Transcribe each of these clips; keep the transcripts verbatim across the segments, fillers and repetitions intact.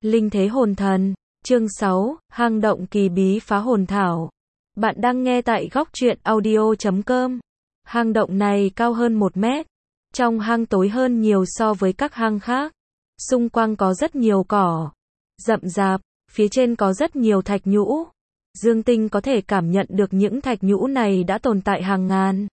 Linh thế hồn thần, chương sáu, hang động kỳ bí phá hồn thảo. Bạn đang nghe tại góc truyện audio chấm com. Hang động này cao hơn một mét. Trong hang tối hơn nhiều so với các hang khác. Xung quanh có rất nhiều cỏ rậm rạp, phía trên có rất nhiều thạch nhũ. Dương Tinh có thể cảm nhận được những thạch nhũ này đã tồn tại hàng ngàn,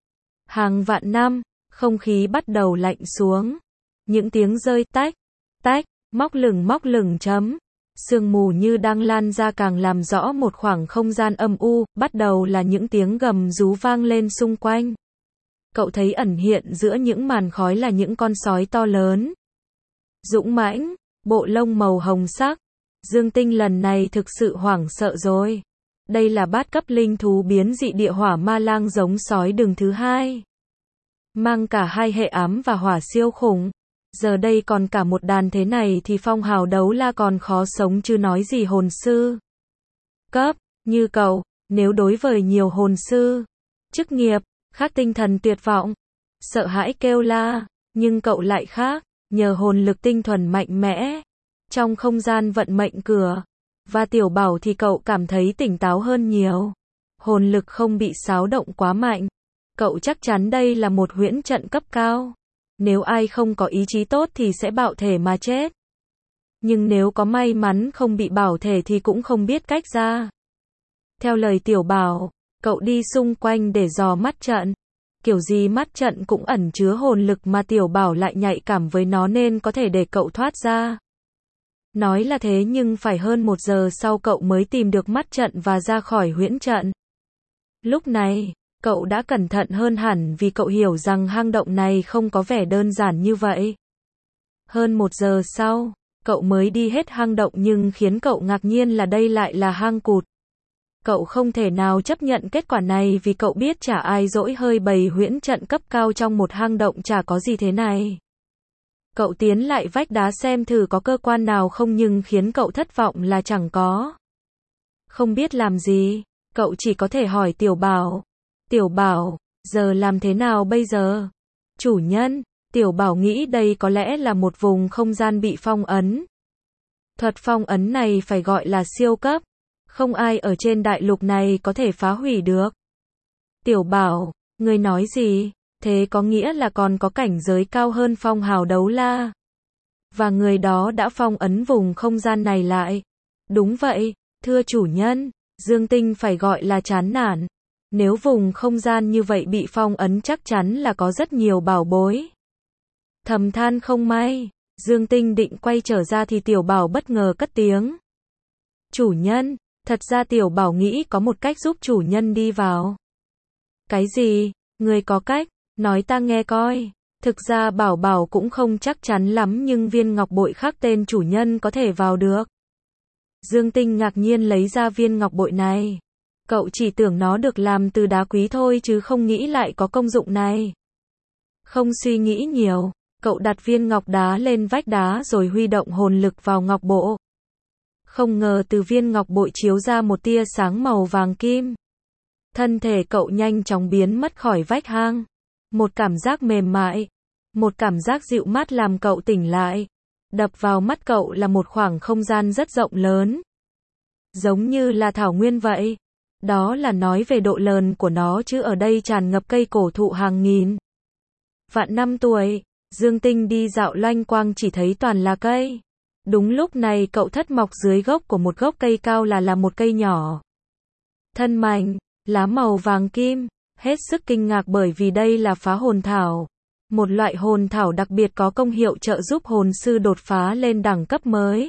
hàng vạn năm. Không khí bắt đầu lạnh xuống. Những tiếng rơi tách, tách, móc lửng móc lửng chấm. Sương mù như đang lan ra càng làm rõ một khoảng không gian âm u. Bắt đầu là những tiếng gầm rú vang lên xung quanh. Cậu thấy ẩn hiện giữa những màn khói là những con sói to lớn, dũng mãnh, bộ lông màu hồng sắc. Dương Tinh lần này thực sự hoảng sợ rồi. Đây là bát cấp linh thú biến dị địa hỏa ma lang giống sói đường thứ hai. Mang cả hai hệ ám và hỏa siêu khủng. Giờ đây còn cả một đàn thế này thì phong hào đấu la còn khó sống chứ nói gì hồn sư cấp như cậu. Nếu đối với nhiều hồn sư chức nghiệp khác, tinh thần tuyệt vọng, sợ hãi kêu la. Nhưng cậu lại khác, nhờ hồn lực tinh thuần mạnh mẽ trong không gian vận mệnh cửa và tiểu bảo thì cậu cảm thấy tỉnh táo hơn nhiều. Hồn lực không bị xáo động quá mạnh. Cậu chắc chắn đây là một huyễn trận cấp cao. Nếu ai không có ý chí tốt thì sẽ bạo thể mà chết. Nhưng nếu có may mắn không bị bạo thể thì cũng không biết cách ra. Theo lời tiểu bảo, cậu đi xung quanh để dò mắt trận. Kiểu gì mắt trận cũng ẩn chứa hồn lực mà tiểu bảo lại nhạy cảm với nó nên có thể để cậu thoát ra. Nói là thế nhưng phải hơn một giờ sau cậu mới tìm được mắt trận và ra khỏi huyễn trận. Lúc này, cậu đã cẩn thận hơn hẳn vì cậu hiểu rằng hang động này không có vẻ đơn giản như vậy. Hơn một giờ sau, cậu mới đi hết hang động nhưng khiến cậu ngạc nhiên là đây lại là hang cụt. Cậu không thể nào chấp nhận kết quả này vì cậu biết chả ai dỗi hơi bày huyễn trận cấp cao trong một hang động chả có gì thế này. Cậu tiến lại vách đá xem thử có cơ quan nào không nhưng khiến cậu thất vọng là chẳng có. Không biết làm gì, cậu chỉ có thể hỏi tiểu bảo. Tiểu bảo, giờ làm thế nào bây giờ? Chủ nhân, tiểu bảo nghĩ đây có lẽ là một vùng không gian bị phong ấn. Thuật phong ấn này phải gọi là siêu cấp. Không ai ở trên đại lục này có thể phá hủy được. Tiểu bảo, ngươi nói gì? Thế có nghĩa là còn có cảnh giới cao hơn phong hào đấu la. Và người đó đã phong ấn vùng không gian này lại. Đúng vậy, thưa chủ nhân, Dương Tinh phải gọi là chán nản. Nếu vùng không gian như vậy bị phong ấn chắc chắn là có rất nhiều bảo bối. Thầm than không may, Dương Tinh định quay trở ra thì tiểu bảo bất ngờ cất tiếng. Chủ nhân, thật ra tiểu bảo nghĩ có một cách giúp chủ nhân đi vào. Cái gì? Người có cách? Nói ta nghe coi. Thực ra bảo bảo cũng không chắc chắn lắm nhưng viên ngọc bội khác tên chủ nhân có thể vào được. Dương Tinh ngạc nhiên lấy ra viên ngọc bội này. Cậu chỉ tưởng nó được làm từ đá quý thôi chứ không nghĩ lại có công dụng này. Không suy nghĩ nhiều, cậu đặt viên ngọc đá lên vách đá rồi huy động hồn lực vào ngọc bộ. Không ngờ từ viên ngọc bội chiếu ra một tia sáng màu vàng kim. Thân thể cậu nhanh chóng biến mất khỏi vách hang. Một cảm giác mềm mại, một cảm giác dịu mát làm cậu tỉnh lại. Đập vào mắt cậu là một khoảng không gian rất rộng lớn. Giống như là thảo nguyên vậy. Đó là nói về độ lớn của nó chứ ở đây tràn ngập cây cổ thụ hàng nghìn vạn năm tuổi. Dương Tinh đi dạo loanh quang chỉ thấy toàn là cây. Đúng lúc này cậu thất mọc dưới gốc của một gốc cây cao là là một cây nhỏ. Thân mạnh, lá màu vàng kim, hết sức kinh ngạc bởi vì đây là phá hồn thảo. Một loại hồn thảo đặc biệt có công hiệu trợ giúp hồn sư đột phá lên đẳng cấp mới.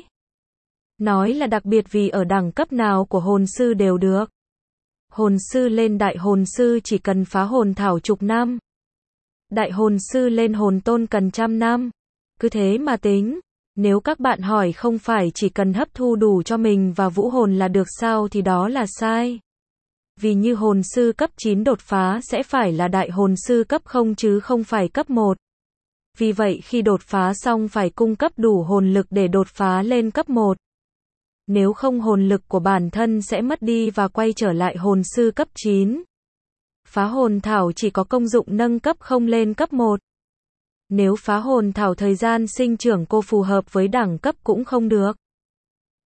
Nói là đặc biệt vì ở đẳng cấp nào của hồn sư đều được. Hồn sư lên đại hồn sư chỉ cần phá hồn thảo chục năm. Đại hồn sư lên hồn tôn cần trăm năm. Cứ thế mà tính. Nếu các bạn hỏi không phải chỉ cần hấp thu đủ cho mình và vũ hồn là được sao thì đó là sai. Vì như hồn sư cấp chín đột phá sẽ phải là đại hồn sư cấp không chứ không phải cấp một. Vì vậy khi đột phá xong phải cung cấp đủ hồn lực để đột phá lên cấp một. Nếu không hồn lực của bản thân sẽ mất đi và quay trở lại hồn sư cấp chín. Phá hồn thảo chỉ có công dụng nâng cấp không lên cấp một. Nếu phá hồn thảo thời gian sinh trưởng cô phù hợp với đẳng cấp cũng không được.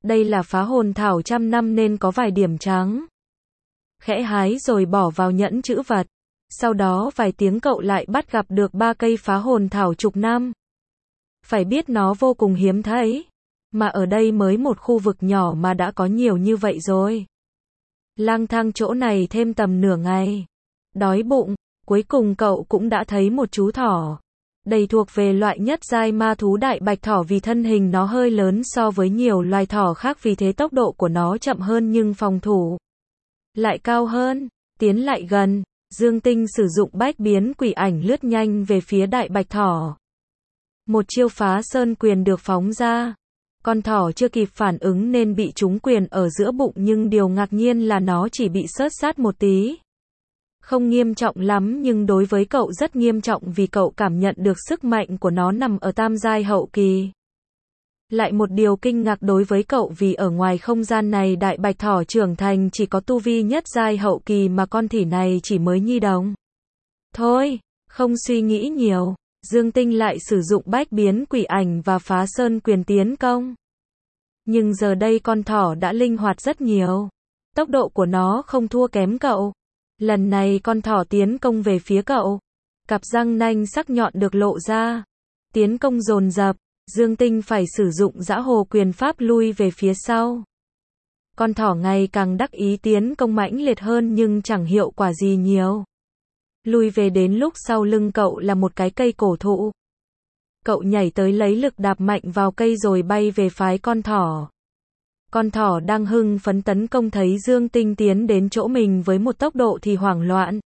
Đây là phá hồn thảo trăm năm nên có vài điểm trắng. Khẽ hái rồi bỏ vào nhẫn trữ vật. Sau đó vài tiếng cậu lại bắt gặp được ba cây phá hồn thảo chục năm. Phải biết nó vô cùng hiếm thấy. Mà ở đây mới một khu vực nhỏ mà đã có nhiều như vậy rồi. Lang thang chỗ này thêm tầm nửa ngày. Đói bụng, cuối cùng cậu cũng đã thấy một chú thỏ. Đây thuộc về loại nhất giai ma thú đại bạch thỏ vì thân hình nó hơi lớn so với nhiều loài thỏ khác, vì thế tốc độ của nó chậm hơn nhưng phòng thủ lại cao hơn. Tiến lại gần, Dương Tinh sử dụng bách biến quỷ ảnh lướt nhanh về phía đại bạch thỏ. Một chiêu phá sơn quyền được phóng ra. Con thỏ chưa kịp phản ứng nên bị trúng quyền ở giữa bụng, nhưng điều ngạc nhiên là nó chỉ bị xớt sát một tí. Không nghiêm trọng lắm nhưng đối với cậu rất nghiêm trọng vì cậu cảm nhận được sức mạnh của nó nằm ở tam giai hậu kỳ. Lại một điều kinh ngạc đối với cậu vì ở ngoài không gian này đại bạch thỏ trưởng thành chỉ có tu vi nhất giai hậu kỳ mà con thỉ này chỉ mới nhi đồng. Thôi, không suy nghĩ nhiều, Dương Tinh lại sử dụng bách biến quỷ ảnh và phá sơn quyền tiến công. Nhưng giờ đây con thỏ đã linh hoạt rất nhiều. Tốc độ của nó không thua kém cậu. Lần này con thỏ tiến công về phía cậu. Cặp răng nanh sắc nhọn được lộ ra. Tiến công dồn dập, Dương Tinh phải sử dụng dã hồ quyền pháp lui về phía sau. Con thỏ ngày càng đắc ý tiến công mãnh liệt hơn nhưng chẳng hiệu quả gì nhiều. Lui về đến lúc sau lưng cậu là một cái cây cổ thụ. Cậu nhảy tới lấy lực đạp mạnh vào cây rồi bay về phái con thỏ. Con thỏ đang hưng phấn tấn công thấy Dương Tinh tiến đến chỗ mình với một tốc độ thì hoảng loạn.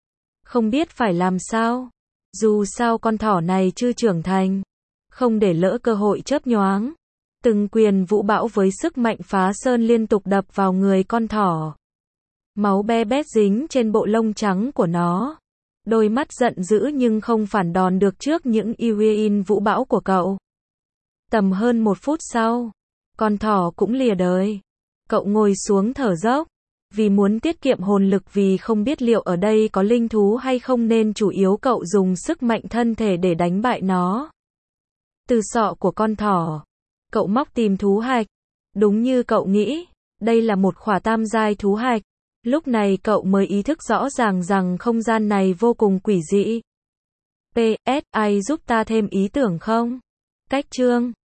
Không biết phải làm sao. Dù sao con thỏ này chưa trưởng thành. Không để lỡ cơ hội chớp nhoáng. Từng quyền vũ bão với sức mạnh phá sơn liên tục đập vào người con thỏ. Máu be bét dính trên bộ lông trắng của nó. Đôi mắt giận dữ nhưng không phản đòn được trước những Iriin vũ bão của cậu. Tầm hơn một phút sau, con thỏ cũng lìa đời. Cậu ngồi xuống thở dốc. Vì muốn tiết kiệm hồn lực vì không biết liệu ở đây có linh thú hay không nên chủ yếu cậu dùng sức mạnh thân thể để đánh bại nó. Từ sọ của con thỏ, cậu móc tìm thú hạch. Đúng như cậu nghĩ, đây là một khỏa tam giai thú hạch. Lúc này cậu mới ý thức rõ ràng rằng không gian này vô cùng quỷ dị. pê ét, ai giúp ta thêm ý tưởng không? Cách chương